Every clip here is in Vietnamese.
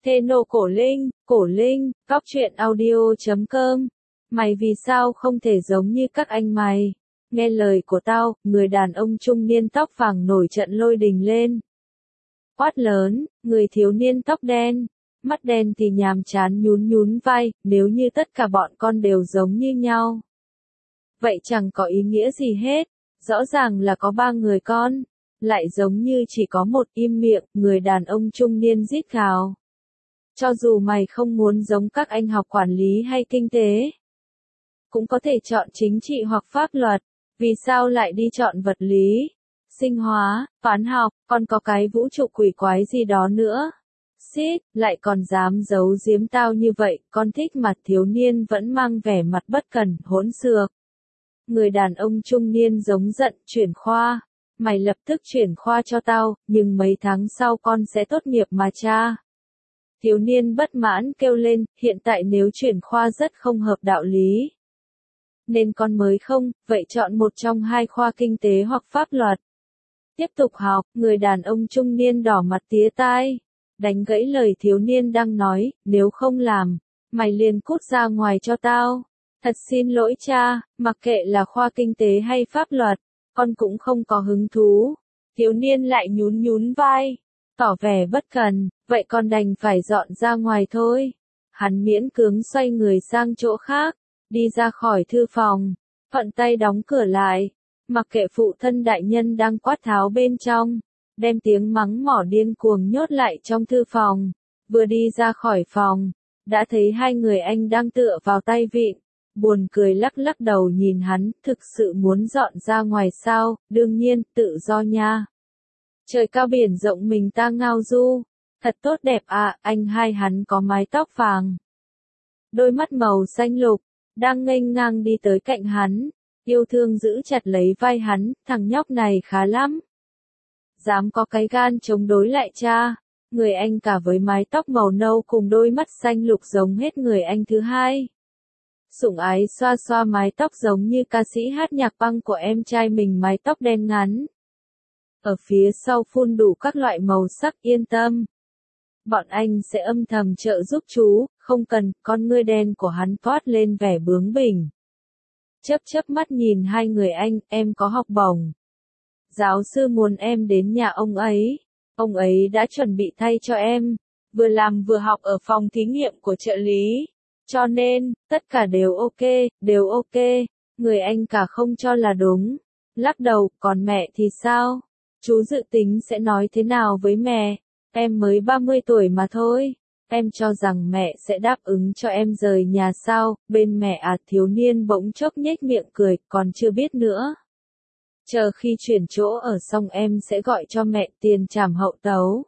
Teno Cổ Linh, Cóc truyện audio.com. Mày vì sao không thể giống như các anh mày? Nghe lời của tao, người đàn ông trung niên tóc vàng nổi trận lôi đình lên. Quát lớn, người thiếu niên tóc đen, mắt đen thì nhàm chán nhún nhún vai, nếu như tất cả bọn con đều giống như nhau. Vậy chẳng có ý nghĩa gì hết, rõ ràng là có 3 người con, lại giống như chỉ có một. Im miệng, người đàn ông trung niên rít gào. Cho dù mày không muốn giống các anh học quản lý hay kinh tế, cũng có thể chọn chính trị hoặc pháp luật, vì sao lại đi chọn vật lý, sinh hóa, toán học, còn có cái vũ trụ quỷ quái gì đó nữa. Xít, lại còn dám giấu giếm tao như vậy, con thích mặt thiếu niên vẫn mang vẻ mặt bất cần, hỗn xược. Người đàn ông trung niên giống giận, chuyển khoa. Mày lập tức chuyển khoa cho tao, nhưng mấy tháng sau con sẽ tốt nghiệp mà cha. Thiếu niên bất mãn kêu lên, hiện tại nếu chuyển khoa rất không hợp đạo lý. Nên con mới không, vậy chọn một trong 2 khoa kinh tế hoặc pháp luật. Tiếp tục học, người đàn ông trung niên đỏ mặt tía tai, đánh gãy lời thiếu niên đang nói, nếu không làm, mày liền cút ra ngoài cho tao. Thật xin lỗi cha, mặc kệ là khoa kinh tế hay pháp luật, con cũng không có hứng thú. Thiếu niên lại nhún nhún vai, tỏ vẻ bất cần, vậy con đành phải dọn ra ngoài thôi. Hắn miễn cưỡng xoay người sang chỗ khác, đi ra khỏi thư phòng, thuận tay đóng cửa lại, mặc kệ phụ thân đại nhân đang quát tháo bên trong, đem tiếng mắng mỏ điên cuồng nhốt lại trong thư phòng. Vừa đi ra khỏi phòng, đã thấy 2 người anh đang tựa vào tay vịn, buồn cười lắc lắc đầu nhìn hắn, thực sự muốn dọn ra ngoài sao, đương nhiên, tự do nha. Trời cao biển rộng mình ta ngao du, thật tốt đẹp à, anh hai hắn có mái tóc vàng, đôi mắt màu xanh lục, đang nghênh ngang đi tới cạnh hắn, yêu thương giữ chặt lấy vai hắn, thằng nhóc này khá lắm. Dám có cái gan chống đối lại cha, người anh cả với mái tóc màu nâu cùng đôi mắt xanh lục giống hết người anh thứ hai. Sủng ái xoa xoa mái tóc giống như ca sĩ hát nhạc punk của em trai mình, mái tóc đen ngắn. Ở phía sau phun đủ các loại màu sắc, yên tâm. Bọn anh sẽ âm thầm trợ giúp chú, không cần. Con ngươi đen của hắn toát lên vẻ bướng bỉnh. Chớp mắt nhìn 2 người anh, em có học bổng. Giáo sư muốn em đến nhà ông ấy đã chuẩn bị thay cho em, vừa làm vừa học ở phòng thí nghiệm của trợ lý. Cho nên, tất cả đều ok, người anh cả không cho là đúng. Lắc đầu, còn mẹ thì sao? Chú dự tính sẽ nói thế nào với mẹ? Em mới 30 tuổi mà thôi. Em cho rằng mẹ sẽ đáp ứng cho em rời nhà sao? Bên mẹ à? Thiếu niên bỗng chốc nhếch miệng cười, còn chưa biết nữa. Chờ khi chuyển chỗ ở xong em sẽ gọi cho mẹ tiền trảm hậu tấu.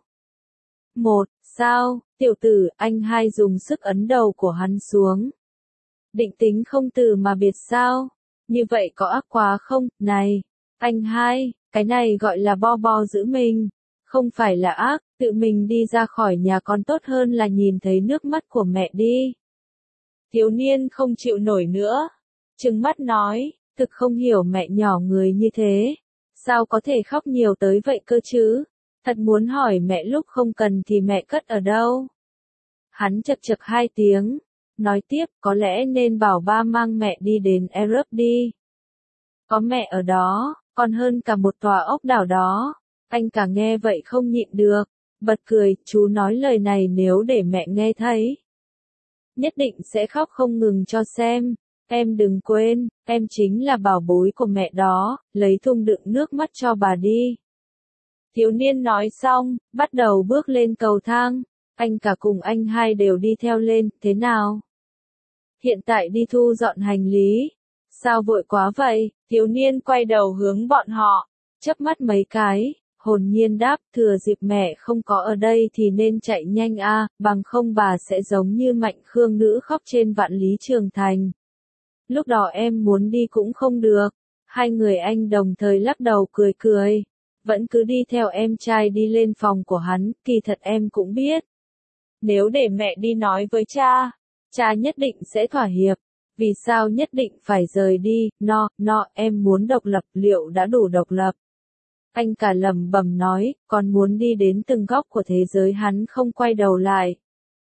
Sao, tiểu tử, anh hai dùng sức ấn đầu của hắn xuống. Định tính không từ mà biệt sao? Như vậy có ác quá không? Này, anh hai, cái này gọi là bo giữ mình. Không phải là ác, tự mình đi ra khỏi nhà còn tốt hơn là nhìn thấy nước mắt của mẹ đi. Thiếu niên không chịu nổi nữa. Trừng mắt nói, thực không hiểu mẹ nhỏ người như thế. Sao có thể khóc nhiều tới vậy cơ chứ? Thật muốn hỏi mẹ lúc không cần thì mẹ cất ở đâu? Hắn chật 2 tiếng, nói tiếp, có lẽ nên bảo ba mang mẹ đi đến Europe đi. Có mẹ ở đó, còn hơn cả một tòa ốc đảo đó. Anh cả nghe vậy không nhịn được, bật cười, chú nói lời này nếu để mẹ nghe thấy. Nhất định sẽ khóc không ngừng cho xem. Em đừng quên, em chính là bảo bối của mẹ đó, lấy thùng đựng nước mắt cho bà đi. Thiếu niên nói xong, bắt đầu bước lên cầu thang, anh cả cùng anh hai đều đi theo lên, thế nào? Hiện tại đi thu dọn hành lý. Sao vội quá vậy? Thiếu niên quay đầu hướng bọn họ, chớp mắt mấy cái, hồn nhiên đáp, thừa dịp mẹ không có ở đây thì nên chạy nhanh a, bằng không bà sẽ giống như Mạnh Khương nữ khóc trên Vạn Lý Trường Thành. Lúc đó em muốn đi cũng không được. 2 người anh đồng thời lắc đầu cười. Vẫn cứ đi theo em trai đi lên phòng của hắn, kỳ thật em cũng biết. Nếu để mẹ đi nói với cha nhất định sẽ thỏa hiệp. Vì sao nhất định phải rời đi? Em muốn độc lập, liệu đã đủ độc lập? Anh cả lẩm bẩm nói, còn muốn đi đến từng góc của thế giới. Hắn không quay đầu lại.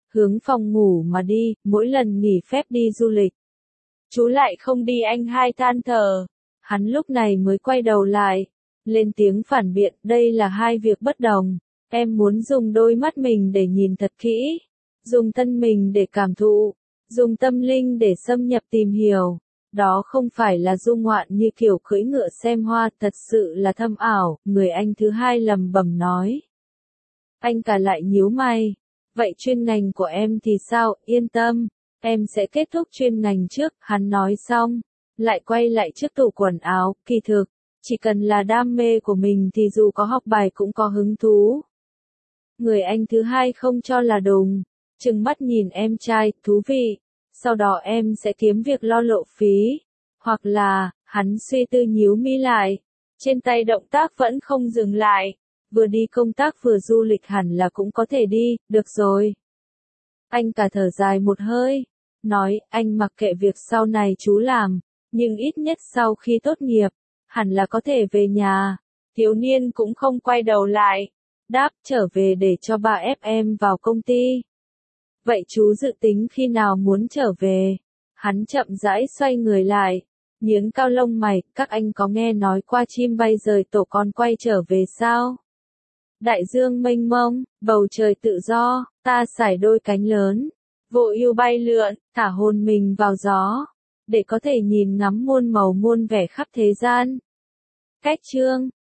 hướng phòng ngủ mà đi, mỗi lần nghỉ phép đi du lịch. Chú lại không đi, anh hai than thở. Hắn lúc này mới quay đầu lại, lên tiếng phản biện, đây là hai việc bất đồng. Em muốn dùng đôi mắt mình để nhìn thật kỹ, dùng thân mình để cảm thụ, dùng tâm linh để xâm nhập tìm hiểu. Đó không phải là du ngoạn như kiểu cưỡi ngựa xem hoa, thật sự là thâm ảo, người anh thứ hai lẩm bẩm nói. Anh cả lại nhíu mày. Vậy chuyên ngành của em thì sao, yên tâm, em sẽ kết thúc chuyên ngành trước, hắn nói xong, lại quay lại trước tủ quần áo, kỳ thực, chỉ cần là đam mê của mình thì dù có học bài cũng có hứng thú. Người anh thứ hai không cho là đùng, trừng mắt nhìn em trai, thú vị, sau đó em sẽ kiếm việc lo lộ phí, hoặc là, hắn suy tư nhíu mi lại, trên tay động tác vẫn không dừng lại, vừa đi công tác vừa du lịch hẳn là cũng có thể đi, được rồi. Anh cả thở dài một hơi, nói, anh mặc kệ việc sau này chú làm, nhưng ít nhất sau khi tốt nghiệp, hẳn là có thể về nhà. Thiếu niên cũng không quay đầu lại, đáp, trở về để cho ba ép em vào công ty. Vậy chú dự tính khi nào muốn trở về? Hắn chậm rãi xoay người lại, nhướng cao lông mày, các anh có nghe nói qua chim bay rời tổ con quay trở về sao? Đại dương mênh mông, bầu trời tự do, ta sải đôi cánh lớn, vô ưu bay lượn, thả hồn mình vào gió, để có thể nhìn ngắm muôn màu muôn vẻ khắp thế gian. Cách chương